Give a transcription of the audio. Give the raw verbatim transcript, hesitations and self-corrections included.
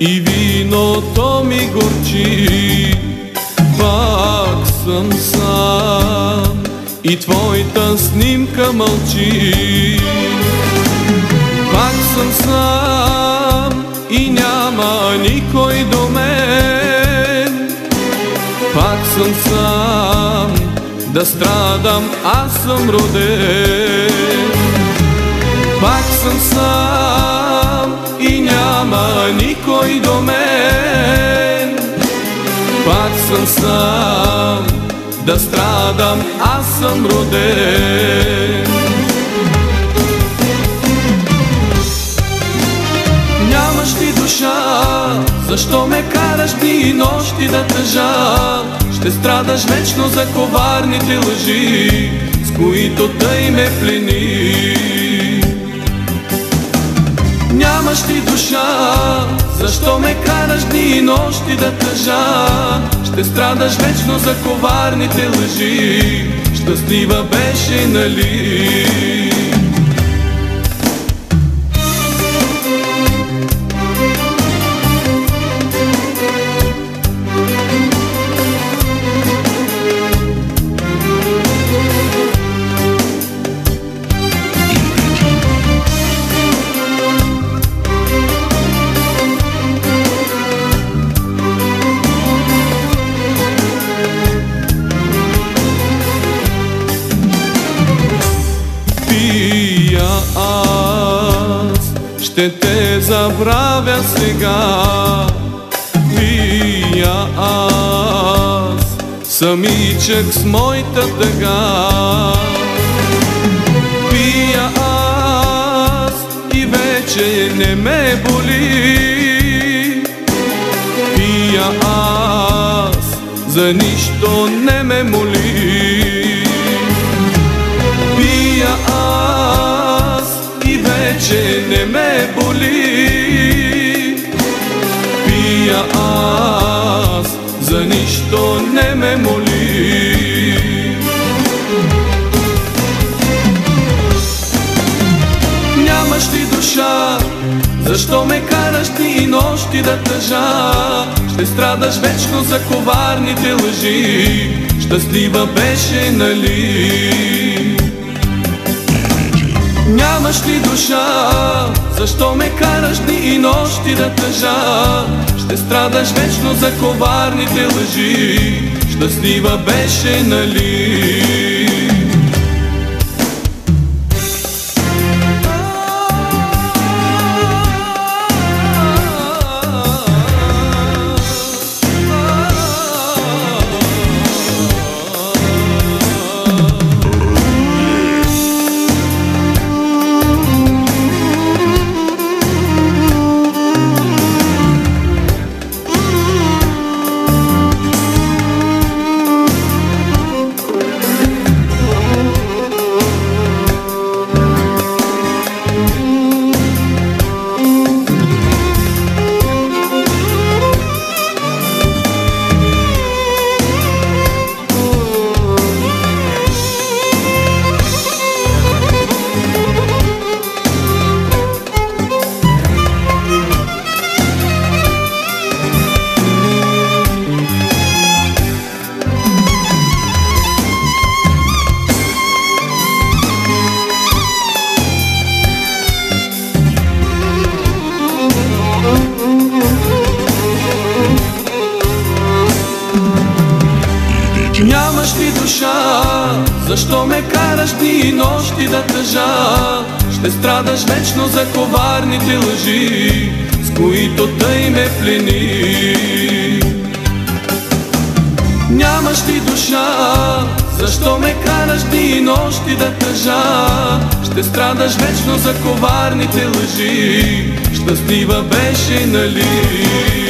и виното ми горчи. Пак съм сам и твоята снимка мълчи. Пак съм сам и няма никой до мен. Пак съм сам да страдам, аз съм роден. Пак съм сам и няма никой до мен. Пак съм сам да страдам, аз съм роден. Нямаш ли душа, защо ме караш дни и нощи да тъжа? Ще страдаш вечно за коварните лъжи, с които тъй ме плени. Нямаш ли душа, защо ме караш дни и нощи да тъжа? Ще страдаш вечно за коварните лъжи, щастлива беше, нали? Аз ще те забравя сега. Пия аз самичък с моята тъга. Пия аз и вече не ме боли. Пия аз, за нищо не ме моли. Пия аз и вече не ме боли. Пия аз, за нищо не ме моли. Нямаш ли душа, защо ме караш дни и нощи да тъжа? Ще страдаш вечно за коварните лъжи, щастлива беше, нали? Нямаш ли душа, защо ме караш дни и нощи да тъжа? Ще страдаш вечно за коварните лъжи, щастлива беше, нали? Нямаш ли душа, защо ме караш дни и нощи да тъжа? Ще страдаш вечно за коварните лъжи, с които тъй ме плени. Нямаш ли душа, защо ме караш дни и нощи да тъжа? Ще страдаш вечно за коварните лъжи, щастлива беше, нали?